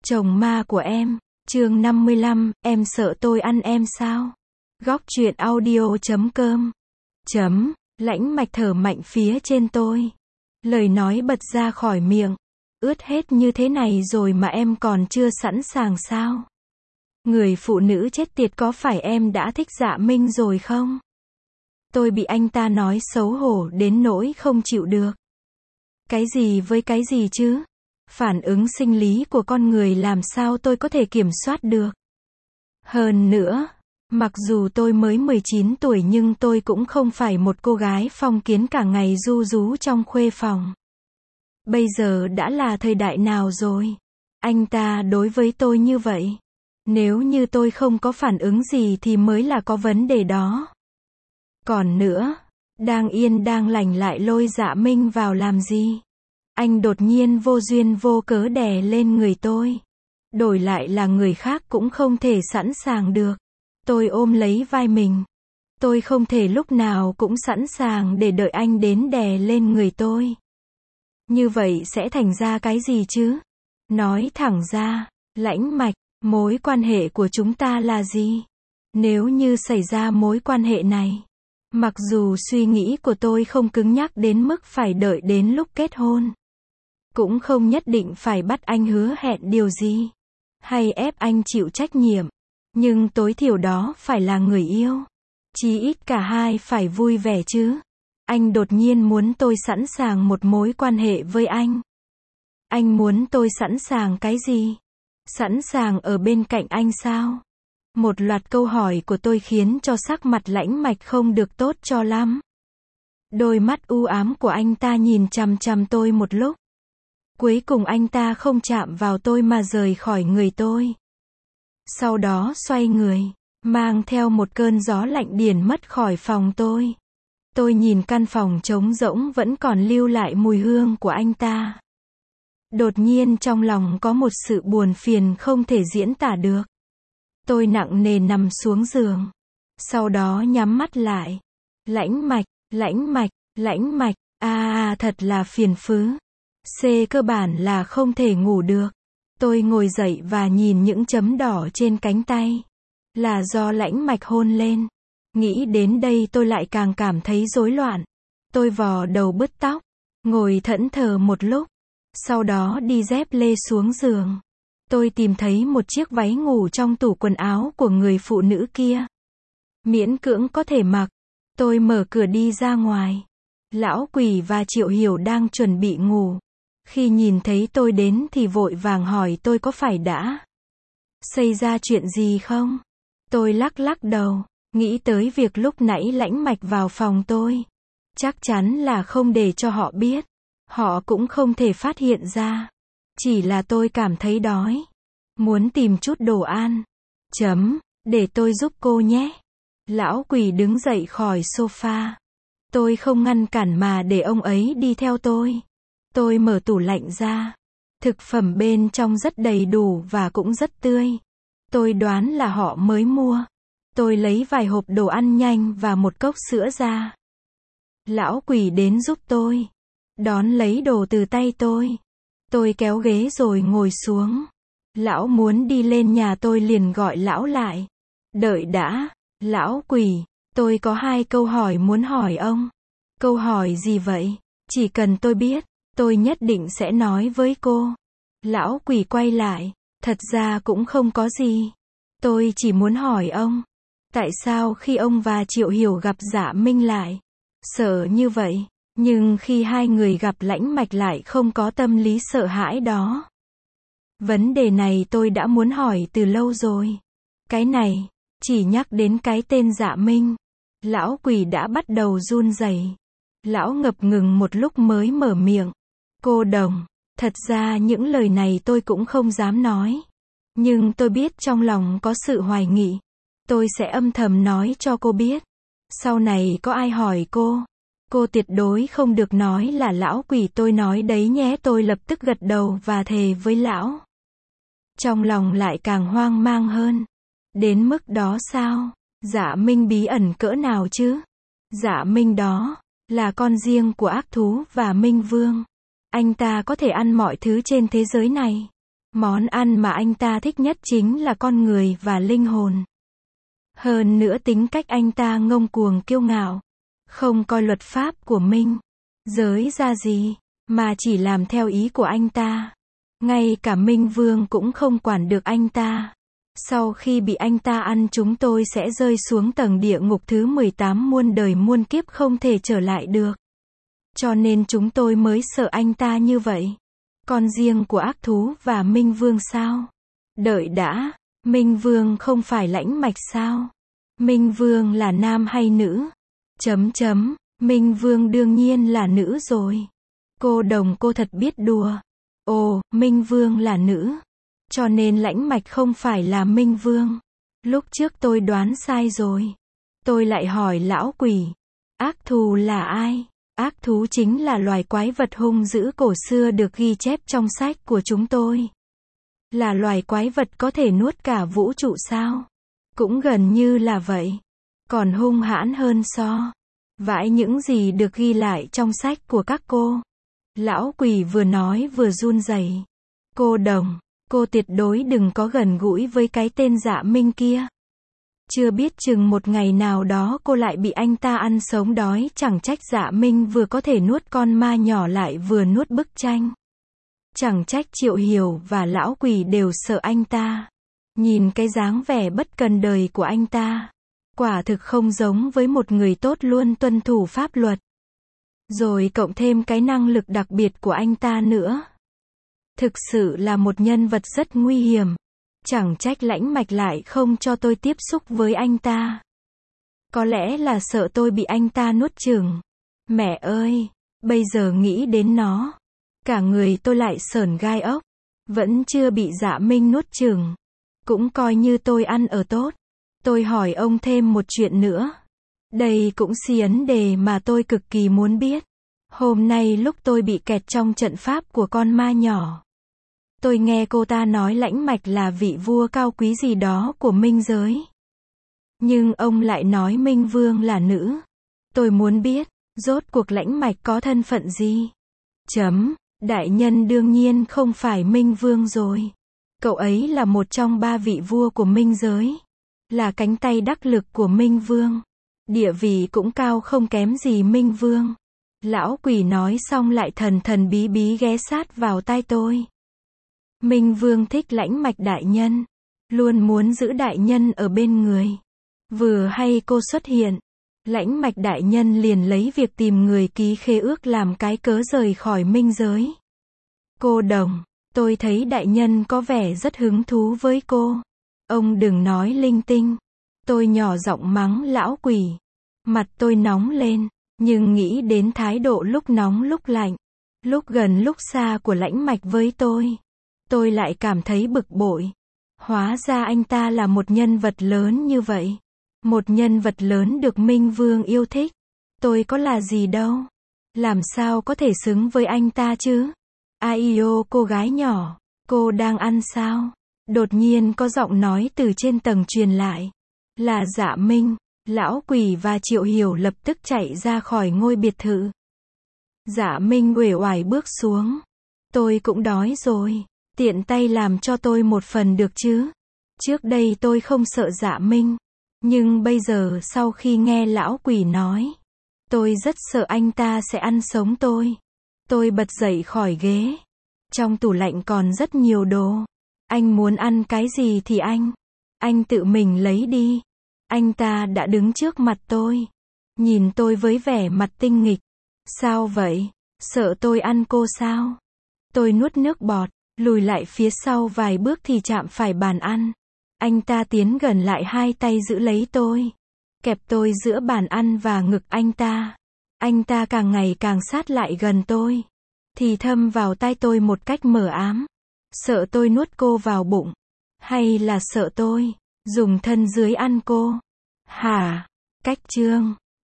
Chồng ma của em, chương 55, em sợ tôi ăn em sao? Góc truyện audio.com. Lãnh Mạch thở mạnh phía trên tôi. Lời nói bật ra khỏi miệng. Ướt hết như thế này rồi mà em còn chưa sẵn sàng sao? Người phụ nữ chết tiệt, có phải em đã thích Dạ Minh rồi không? Tôi bị anh ta nói xấu hổ đến nỗi không chịu được. Cái gì với cái gì chứ? Phản ứng sinh lý của con người làm sao tôi có thể kiểm soát được? Hơn nữa, mặc dù tôi mới 19 tuổi nhưng tôi cũng không phải một cô gái phong kiến cả ngày ru rú trong khuê phòng. Bây giờ đã là thời đại nào rồi? Anh ta đối với tôi như vậy. Nếu như tôi không có phản ứng gì thì mới là có vấn đề đó. Còn nữa, đang yên đang lành lại lôi Dạ Minh vào làm gì? Anh đột nhiên vô duyên vô cớ đè lên người tôi. Đổi lại là người khác cũng không thể sẵn sàng được. Tôi ôm lấy vai mình. Tôi không thể lúc nào cũng sẵn sàng để đợi anh đến đè lên người tôi. Như vậy sẽ thành ra cái gì chứ? Nói thẳng ra, Lãnh Mạch, mối quan hệ của chúng ta là gì? Nếu như xảy ra mối quan hệ này, mặc dù suy nghĩ của tôi không cứng nhắc đến mức phải đợi đến lúc kết hôn, cũng không nhất định phải bắt anh hứa hẹn điều gì, hay ép anh chịu trách nhiệm, nhưng tối thiểu đó phải là người yêu. Chí ít cả hai phải vui vẻ chứ. Anh đột nhiên muốn tôi sẵn sàng một mối quan hệ với anh. Anh muốn tôi sẵn sàng cái gì? Sẵn sàng ở bên cạnh anh sao? Một loạt câu hỏi của tôi khiến cho sắc mặt Lãnh Mạch không được tốt cho lắm. Đôi mắt u ám của anh ta nhìn chằm chằm tôi một lúc. Cuối cùng anh ta không chạm vào tôi mà rời khỏi người tôi. Sau đó xoay người, mang theo một cơn gió lạnh điển mất khỏi phòng tôi. Tôi nhìn căn phòng trống rỗng vẫn còn lưu lại mùi hương của anh ta. Đột nhiên trong lòng có một sự buồn phiền không thể diễn tả được. Tôi nặng nề nằm xuống giường. Sau đó nhắm mắt lại. Lãnh Mạch, Lãnh Mạch, Lãnh Mạch, thật là phiền phức. Cơ bản là không thể ngủ được. Tôi ngồi dậy và nhìn những chấm đỏ trên cánh tay. Là do Lãnh Mạch hôn lên. Nghĩ đến đây tôi lại càng cảm thấy rối loạn. Tôi vò đầu bứt tóc. Ngồi thẫn thờ một lúc. Sau đó đi dép lê xuống giường. Tôi tìm thấy một chiếc váy ngủ trong tủ quần áo của người phụ nữ kia. Miễn cưỡng có thể mặc. Tôi mở cửa đi ra ngoài. Lão Quỷ và Triệu Hiểu đang chuẩn bị ngủ. Khi nhìn thấy tôi đến thì vội vàng hỏi tôi có phải đã xảy ra chuyện gì không? Tôi lắc lắc đầu, nghĩ tới việc lúc nãy Lãnh Mạch vào phòng tôi. Chắc chắn là không để cho họ biết. Họ cũng không thể phát hiện ra. Chỉ là tôi cảm thấy đói. Muốn tìm chút đồ ăn. Để tôi giúp cô nhé. Lão Quỷ đứng dậy khỏi sofa. Tôi không ngăn cản mà để ông ấy đi theo tôi. Tôi mở tủ lạnh ra. Thực phẩm bên trong rất đầy đủ và cũng rất tươi. Tôi đoán là họ mới mua. Tôi lấy vài hộp đồ ăn nhanh và một cốc sữa ra. Lão Quỷ đến giúp tôi. Đón lấy đồ từ tay tôi. Tôi kéo ghế rồi ngồi xuống. Lão muốn đi lên nhà tôi liền gọi lão lại. Đợi đã, Lão Quỷ, tôi có 2 câu hỏi muốn hỏi ông. Câu hỏi gì vậy? Chỉ cần tôi biết, tôi nhất định sẽ nói với cô. Lão Quỷ quay lại. Thật ra cũng không có gì. Tôi chỉ muốn hỏi ông. Tại sao khi ông và Triệu Hiểu gặp Dạ Minh lại sợ như vậy? Nhưng khi hai người gặp Lãnh Mạch lại không có tâm lý sợ hãi đó. Vấn đề này tôi đã muốn hỏi từ lâu rồi. Cái này, chỉ nhắc đến cái tên Dạ Minh. Lão Quỷ đã bắt đầu run rẩy. Lão ngập ngừng một lúc mới mở miệng. Cô Đồng, thật ra những lời này tôi cũng không dám nói. Nhưng tôi biết trong lòng có sự hoài nghị. Tôi sẽ âm thầm nói cho cô biết. Sau này có ai hỏi cô tuyệt đối không được nói là Lão Quỷ tôi nói đấy nhé. Tôi lập tức gật đầu và thề với lão. Trong lòng lại càng hoang mang hơn. Đến mức đó sao? Dạ Minh bí ẩn cỡ nào chứ? Dạ Minh đó là con riêng của ác thú và Minh Vương. Anh ta có thể ăn mọi thứ trên thế giới này. Món ăn mà anh ta thích nhất chính là con người và linh hồn. Hơn nữa tính cách anh ta ngông cuồng kiêu ngạo, không coi luật pháp của Minh giới ra gì, mà chỉ làm theo ý của anh ta. Ngay cả Minh Vương cũng không quản được anh ta. Sau khi bị anh ta ăn, chúng tôi sẽ rơi xuống tầng địa ngục thứ 18 muôn đời muôn kiếp không thể trở lại được. Cho nên chúng tôi mới sợ anh ta như vậy. Con riêng của ác thú và Minh Vương sao? Đợi đã, Minh Vương không phải Lãnh Mạch sao? Minh Vương là nam hay nữ? Minh Vương đương nhiên là nữ rồi. Cô Đồng, cô thật biết đùa. Ồ, Minh Vương là nữ. Cho nên Lãnh Mạch không phải là Minh Vương. Lúc trước tôi đoán sai rồi. Tôi lại hỏi lão quỷ, ác thú là ai? Ác thú chính là loài quái vật hung dữ cổ xưa được ghi chép trong sách của chúng tôi. Là loài quái vật có thể nuốt cả vũ trụ sao? Cũng gần như là vậy. Còn hung hãn hơn so vãi những gì được ghi lại trong sách của các cô. Lão quỷ vừa nói vừa run rẩy. Cô Đồng, cô tuyệt đối đừng có gần gũi với cái tên Dạ Minh kia. Chưa biết chừng một ngày nào đó cô lại bị anh ta ăn sống đói, chẳng trách Dạ Minh vừa có thể nuốt con ma nhỏ lại vừa nuốt bức tranh. Chẳng trách Triệu Hiểu và lão quỷ đều sợ anh ta. Nhìn cái dáng vẻ bất cần đời của anh ta, quả thực không giống với một người tốt luôn tuân thủ pháp luật. Rồi cộng thêm cái năng lực đặc biệt của anh ta nữa. Thực sự là một nhân vật rất nguy hiểm. Chẳng trách Lãnh Mạch lại không cho tôi tiếp xúc với anh ta. Có lẽ là sợ tôi bị anh ta nuốt chửng. Mẹ ơi, bây giờ nghĩ đến nó, cả người tôi lại sởn gai ốc. Vẫn chưa bị Dạ Minh nuốt chửng. Cũng coi như tôi ăn ở tốt. Tôi hỏi ông thêm một chuyện nữa. Đây cũng vấn đề mà tôi cực kỳ muốn biết. Hôm nay lúc tôi bị kẹt trong trận pháp của con ma nhỏ, tôi nghe cô ta nói Lãnh Mạch là vị vua cao quý gì đó của Minh giới. Nhưng ông lại nói Minh Vương là nữ. Tôi muốn biết, rốt cuộc Lãnh Mạch có thân phận gì? Đại nhân đương nhiên không phải Minh Vương rồi. Cậu ấy là một trong 3 vị vua của Minh giới. Là cánh tay đắc lực của Minh Vương. Địa vị cũng cao không kém gì Minh Vương. Lão quỷ nói xong lại thần thần bí bí ghé sát vào tai tôi. Minh Vương thích Lãnh Mạch đại nhân. Luôn muốn giữ đại nhân ở bên người. Vừa hay cô xuất hiện, Lãnh Mạch đại nhân liền lấy việc tìm người ký khế ước làm cái cớ rời khỏi Minh giới. Cô Đồng, tôi thấy đại nhân có vẻ rất hứng thú với cô. Ông đừng nói linh tinh. Tôi nhỏ giọng mắng lão quỷ. Mặt tôi nóng lên, nhưng nghĩ đến thái độ lúc nóng lúc lạnh, lúc gần lúc xa của Lãnh Mạch với tôi lại cảm thấy bực bội. Hóa ra anh ta là một nhân vật lớn như vậy. Một nhân vật lớn được Minh Vương yêu thích. Tôi có là gì đâu. Làm sao có thể xứng với anh ta chứ? Aio, cô gái nhỏ, cô đang ăn sao? Đột nhiên có giọng nói từ trên tầng truyền lại. Là Dạ Minh. Lão quỷ và Triệu Hiểu lập tức chạy ra khỏi ngôi biệt thự. Dạ Minh uể oải bước xuống. Tôi cũng đói rồi. Tiện tay làm cho tôi một phần được chứ? Trước đây tôi không sợ Dạ Minh. Nhưng bây giờ sau khi nghe lão quỷ nói, tôi rất sợ anh ta sẽ ăn sống tôi. Tôi bật dậy khỏi ghế. Trong tủ lạnh còn rất nhiều đồ. Anh muốn ăn cái gì thì anh tự mình lấy đi. Anh ta đã đứng trước mặt tôi. Nhìn tôi với vẻ mặt tinh nghịch. Sao vậy? Sợ tôi ăn cô sao? Tôi nuốt nước bọt, lùi lại phía sau vài bước thì chạm phải bàn ăn. Anh ta tiến gần lại, hai tay giữ lấy tôi. Kẹp tôi giữa bàn ăn và ngực anh ta. Anh ta càng ngày càng sát lại gần tôi. Thì thầm vào tai tôi một cách mờ ám. Sợ tôi nuốt cô vào bụng. Hay là sợ tôi dùng thân dưới ăn cô? Hả? Cách chương